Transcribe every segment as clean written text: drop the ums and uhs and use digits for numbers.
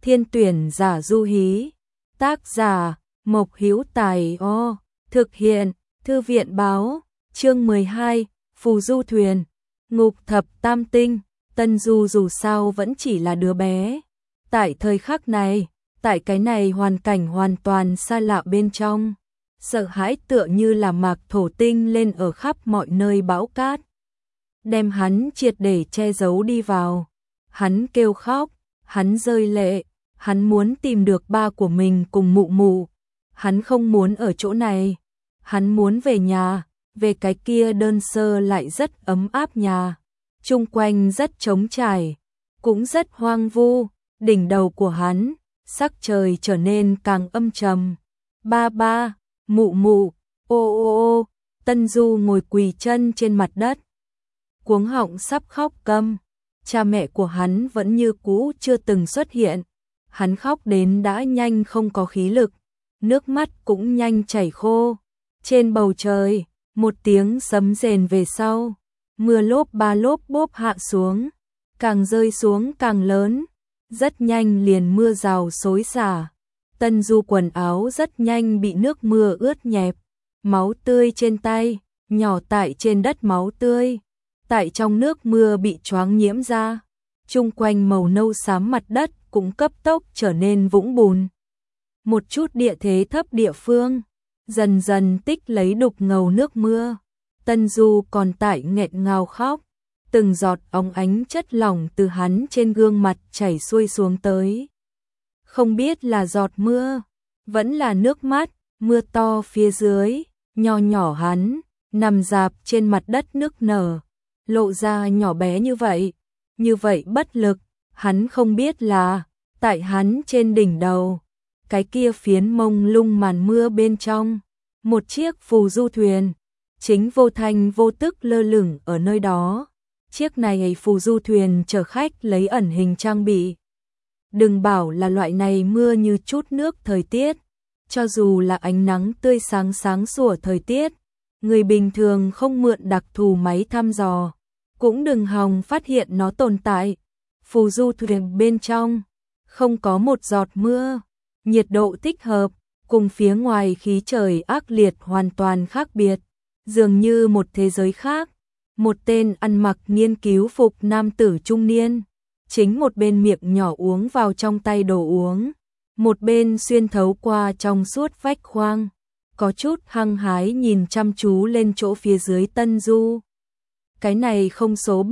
Thiên tuyển giả du hí. Tác giả Mộc Hữu Tài. Thực hiện Thư viện báo. Chương 12, Phù Du Thuyền. Ngục thập tam tinh. Tân Du dù sao vẫn chỉ là đứa bé. Tại thời khắc này, tại cái này hoàn cảnh hoàn toàn xa lạ bên trong, sợ hãi tựa như là mạc thổ tinh lên ở khắp mọi nơi bão cát, đem hắn triệt để che giấu đi vào. Hắn kêu khóc, hắn rơi lệ, hắn muốn tìm được ba của mình cùng mụ mụ. Hắn không muốn ở chỗ này, hắn muốn về nhà, về cái kia đơn sơ lại rất ấm áp nhà. Chung quanh rất trống trải, cũng rất hoang vu. Đỉnh đầu của hắn, sắc trời trở nên càng âm trầm. Ba ba, mụ mụ, ô. Tân Du ngồi quỳ chân trên mặt đất, cuống họng sắp khóc câm. Cha mẹ của hắn vẫn như cũ chưa từng xuất hiện. Hắn khóc đến đã nhanh không có khí lực, nước mắt cũng nhanh chảy khô. Trên bầu trời, một tiếng sấm rền về sau, mưa lốp ba lốp bốp hạ xuống, càng rơi xuống càng lớn. Rất nhanh liền mưa rào xối xả. Tân Du quần áo rất nhanh bị nước mưa ướt nhẹp, máu tươi trên tay, nhỏ tại trên đất máu tươi, tại trong nước mưa bị choáng nhiễm ra. Chung quanh màu nâu xám mặt đất cũng cấp tốc trở nên vũng bùn. Một chút địa thế thấp địa phương, dần dần tích lấy đục ngầu nước mưa. Tân Du còn tại nghẹn ngào khóc. Từng giọt óng ánh chất lỏng từ hắn trên gương mặt chảy xuôi xuống tới. Không biết là giọt mưa, vẫn là nước mắt. Mưa to phía dưới, nho nhỏ hắn, nằm rạp trên mặt đất nức nở, lộ ra nhỏ bé như vậy bất lực. Hắn không biết là, tại hắn trên đỉnh đầu, cái kia phiến mông lung màn mưa bên trong, một chiếc phù du thuyền, chính vô thanh vô tức lơ lửng ở nơi đó. Chiếc này phù du thuyền chở khách lấy ẩn hình trang bị. Đừng bảo là loại này mưa như chút nước thời tiết, cho dù là ánh nắng tươi sáng sáng sủa thời tiết, người bình thường không mượn đặc thù máy thăm dò, cũng đừng hòng phát hiện nó tồn tại. Phù du thuyền bên trong, không có một giọt mưa, nhiệt độ thích hợp, cùng phía ngoài khí trời ác liệt hoàn toàn khác biệt, dường như một thế giới khác. Một tên ăn mặc nghiên cứu phục nam tử trung niên, chính một bên miệng nhỏ uống vào trong tay đồ uống, một bên xuyên thấu qua trong suốt vách khoang, có chút hăng hái nhìn chăm chú lên chỗ phía dưới Tân Du. Cái này không số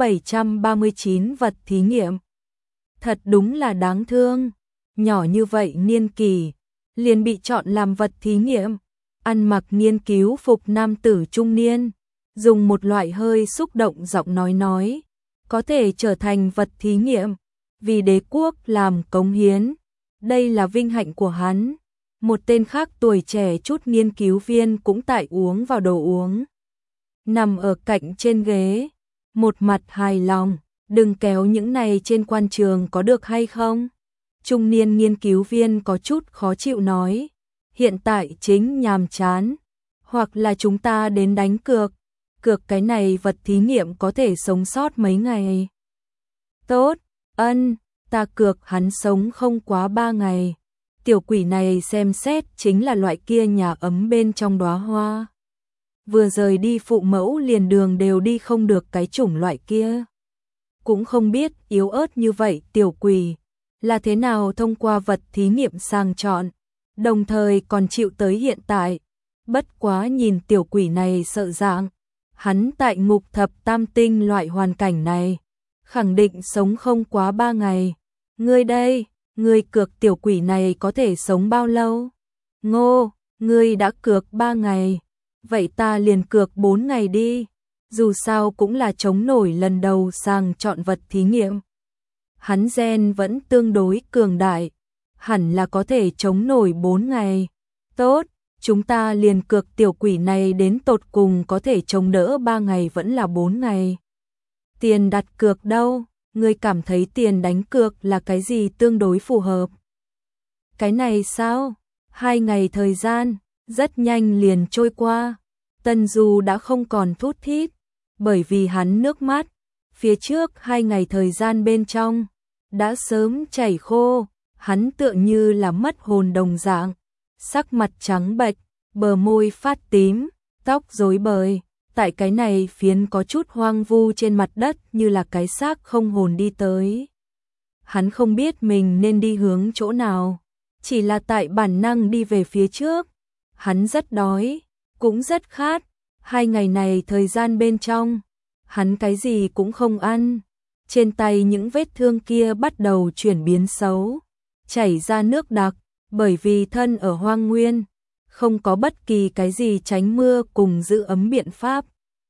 739 vật thí nghiệm. Thật đúng là đáng thương, nhỏ như vậy niên kỷ, liền bị chọn làm vật thí nghiệm. Ăn mặc nghiên cứu phục nam tử trung niên, dùng một loại hơi xúc động giọng nói, có thể trở thành vật thí nghiệm, vì đế quốc làm cống hiến, đây là vinh hạnh của hắn. Một tên khác tuổi trẻ chút nghiên cứu viên cũng tại uống vào đồ uống, nằm ở cạnh trên ghế, một mặt hài lòng. Đừng kéo những này trên quan trường có được hay không? Trung niên nghiên cứu viên có chút khó chịu nói, hiện tại chính nhàm chán, hoặc là chúng ta đến đánh cược. Cược cái này vật thí nghiệm có thể sống sót mấy ngày. Tốt, ta cược hắn sống không quá 3 ngày. Tiểu quỷ này xem xét chính là loại kia nhà ấm bên trong đóa hoa. Vừa rời đi phụ mẫu liền đường đều đi không được cái chủng loại kia. Cũng không biết yếu ớt như vậy tiểu quỷ là thế nào thông qua vật thí nghiệm sàng chọn, đồng thời còn chịu tới hiện tại. Bất quá nhìn tiểu quỷ này sợ dạng, hắn tại ngục thập tam tinh loại hoàn cảnh này, khẳng định sống không quá 3 ngày. Ngươi đây, ngươi cược tiểu quỷ này có thể sống bao lâu? Ngô, ngươi đã cược 3 ngày, vậy ta liền cược 4 ngày đi, dù sao cũng là chống nổi lần đầu sàng chọn vật thí nghiệm. Hắn gen vẫn tương đối cường đại, hẳn là có thể chống nổi 4 ngày. Tốt, chúng ta liền cược tiểu quỷ này đến tột cùng có thể chống đỡ 3 ngày vẫn là 4 ngày. Tiền đặt cược đâu? Ngươi cảm thấy tiền đánh cược là cái gì tương đối phù hợp? Cái này sao? 2 ngày thời gian, rất nhanh liền trôi qua. Tân Du đã không còn thút thít, bởi vì hắn nước mắt, phía trước 2 ngày thời gian bên trong, đã sớm chảy khô. hắn tựa như là mất hồn đồng dạng, sắc mặt trắng bệch, bờ môi phát tím, tóc rối bời, tại cái này phiến có chút hoang vu trên mặt đất như là cái xác không hồn đi tới. Hắn không biết mình nên đi hướng chỗ nào, chỉ là tại bản năng đi về phía trước. Hắn rất đói, cũng rất khát, 2 ngày này thời gian bên trong, hắn cái gì cũng không ăn. Trên tay những vết thương kia bắt đầu chuyển biến xấu, chảy ra nước đặc, bởi vì thân ở hoang nguyên, không có bất kỳ cái gì tránh mưa cùng giữ ấm biện pháp.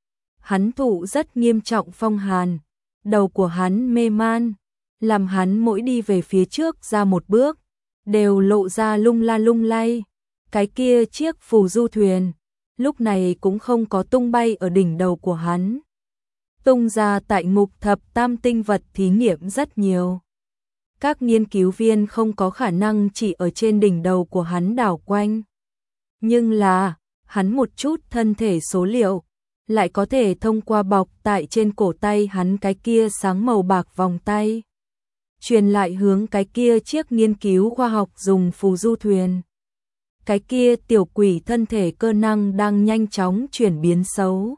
Hắn thụ rất nghiêm trọng phong hàn, đầu của hắn mê man, làm hắn mỗi đi về phía trước ra một bước, đều lộ ra lung la lung lay. Cái kia chiếc phù du thuyền, lúc này cũng không có tung bay ở đỉnh đầu của hắn. Tung ra tại ngục thập tam tinh vật thí nghiệm rất nhiều. Các nghiên cứu viên không có khả năng chỉ ở trên đỉnh đầu của hắn đảo quanh. Nhưng là, hắn một chút thân thể số liệu, lại có thể thông qua bọc tại trên cổ tay hắn cái kia sáng màu bạc vòng tay, truyền lại hướng cái kia chiếc nghiên cứu khoa học dùng phù du thuyền. Cái kia tiểu quỷ thân thể cơ năng đang nhanh chóng chuyển biến xấu.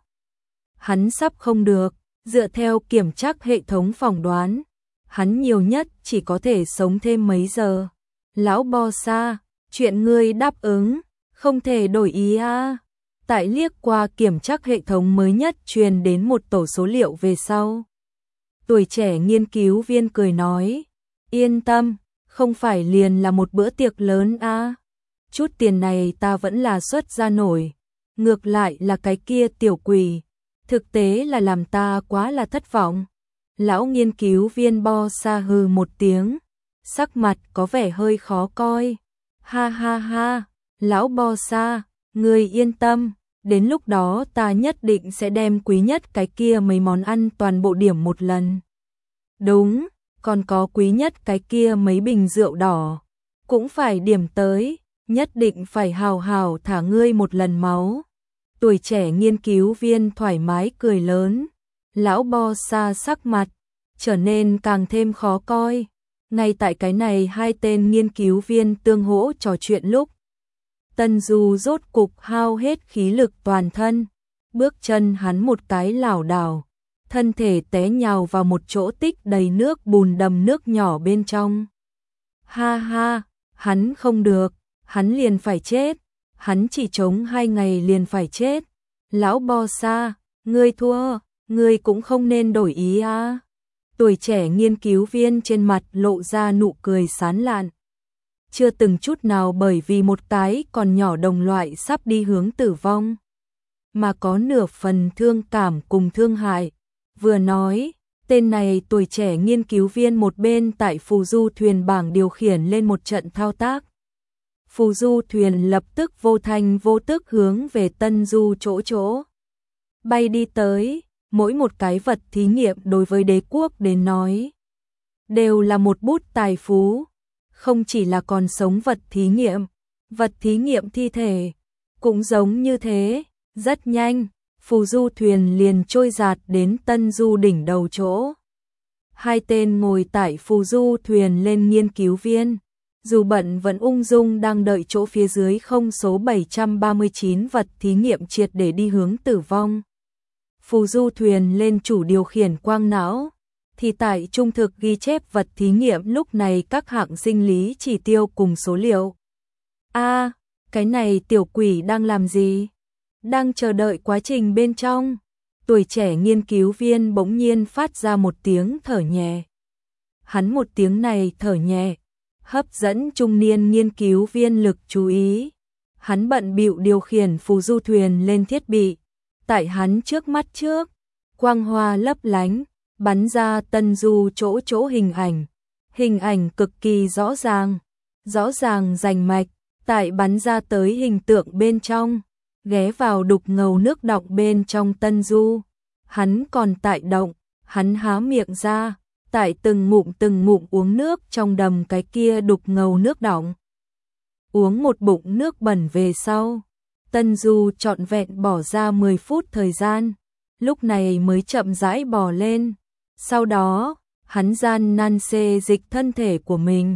Hắn sắp không được, dựa theo kiểm trắc hệ thống phỏng đoán, hắn nhiều nhất chỉ có thể sống thêm mấy giờ. Lão Bossa, chuyện ngươi đáp ứng, không thể đổi ý à. Tại liếc qua kiểm trắc hệ thống mới nhất truyền đến một tổ số liệu về sau. Tuổi trẻ nghiên cứu viên cười nói, yên tâm, không phải liền là một bữa tiệc lớn à. Chút tiền này ta vẫn là xuất ra nổi, ngược lại là cái kia tiểu quỷ, thực tế là làm ta quá là thất vọng. Lão nghiên cứu viên Bossa hừ một tiếng, sắc mặt có vẻ hơi khó coi. Ha ha ha, lão Bossa, ngươi yên tâm, đến lúc đó ta nhất định sẽ đem quý nhất cái kia mấy món ăn toàn bộ điểm một lần. Đúng, còn có quý nhất cái kia mấy bình rượu đỏ, cũng phải điểm tới, nhất định phải hào hào thả ngươi một lần máu. Tuổi trẻ nghiên cứu viên thoải mái cười lớn, lão Bossa sắc mặt trở nên càng thêm khó coi. Ngay tại cái này hai tên nghiên cứu viên tương hỗ trò chuyện lúc, Tân Du rốt cục hao hết khí lực toàn thân, bước chân hắn một cái lảo đảo, thân thể té nhào vào một chỗ tích đầy nước bùn đầm nước nhỏ bên trong. Ha ha, hắn không được, hắn liền phải chết, hắn chỉ chống 2 ngày liền phải chết. Lão Bossa, ngươi thua, ngươi cũng không nên đổi ý à. Tuổi trẻ nghiên cứu viên trên mặt lộ ra nụ cười sán lạn. Chưa từng chút nào bởi vì một cái còn nhỏ đồng loại sắp đi hướng tử vong, mà có nửa phần thương cảm cùng thương hại. Vừa nói, tên này tuổi trẻ nghiên cứu viên một bên tại phù du thuyền bảng điều khiển lên một trận thao tác. Phù du thuyền lập tức vô thanh vô tức hướng về Tân Du chỗ bay đi tới. Mỗi một cái vật thí nghiệm đối với đế quốc đến nói đều là một bút tài phú, không chỉ là còn sống vật thí nghiệm thi thể cũng giống như thế. Rất nhanh, phù du thuyền liền trôi dạt đến Tân Du đỉnh đầu chỗ. Hai tên ngồi tại phù du thuyền lên nghiên cứu viên, dù bận vẫn ung dung đang đợi chỗ phía dưới không số 739 vật thí nghiệm triệt để đi hướng tử vong. Phù du thuyền lên chủ điều khiển quang não, thì tại trung thực ghi chép vật thí nghiệm lúc này các hạng sinh lý chỉ tiêu cùng số liệu. A, cái này tiểu quỷ đang làm gì? Đang chờ đợi quá trình bên trong. Tuổi trẻ nghiên cứu viên bỗng nhiên phát ra một tiếng thở nhẹ. Hắn một tiếng này thở nhẹ, hấp dẫn trung niên nghiên cứu viên lực chú ý. Hắn bận bịu điều khiển phù du thuyền lên thiết bị. Tại hắn trước mắt quang hoa lấp lánh, bắn ra Tân Du chỗ hình ảnh cực kỳ rõ ràng rành mạch, tại bắn ra tới hình tượng bên trong, ghé vào đục ngầu nước đọng bên trong Tân Du. Hắn còn tại động, hắn há miệng ra, tại từng ngụm uống nước trong đầm cái kia đục ngầu nước đọng. Uống một bụng nước bẩn về sau, Tân Du trọn vẹn bỏ ra 10 phút thời gian, lúc này mới chậm rãi bò lên. Sau đó, hắn gian nan xê dịch thân thể của mình,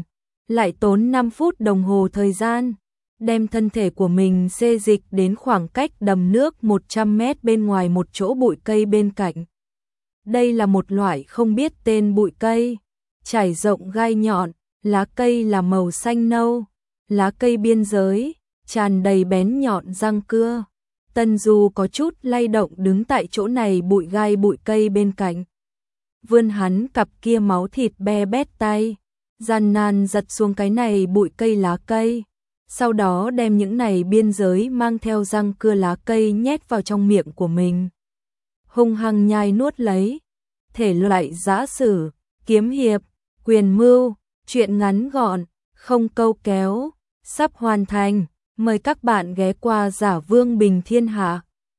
lại tốn 5 phút đồng hồ thời gian, đem thân thể của mình xê dịch đến khoảng cách đầm nước 100 mét bên ngoài một chỗ bụi cây bên cạnh. Đây là một loại không biết tên bụi cây, trải rộng gai nhọn, lá cây là màu xanh nâu, lá cây biên giới, tràn đầy bén nhọn răng cưa. Tân Du có chút lay động đứng tại chỗ này bụi gai bụi cây bên cạnh. Vươn hắn cặp kia máu thịt be bét tay, gian nan giật xuống cái này bụi cây lá cây. Sau đó đem những này biên giới mang theo răng cưa lá cây nhét vào trong miệng của mình. Hung hăng nhai nuốt lấy. Thể loại giã sử, kiếm hiệp, quyền mưu, truyện ngắn gọn, không câu kéo, sắp hoàn thành. Mời các bạn ghé qua Giả Vương Bình Thiên Hạ.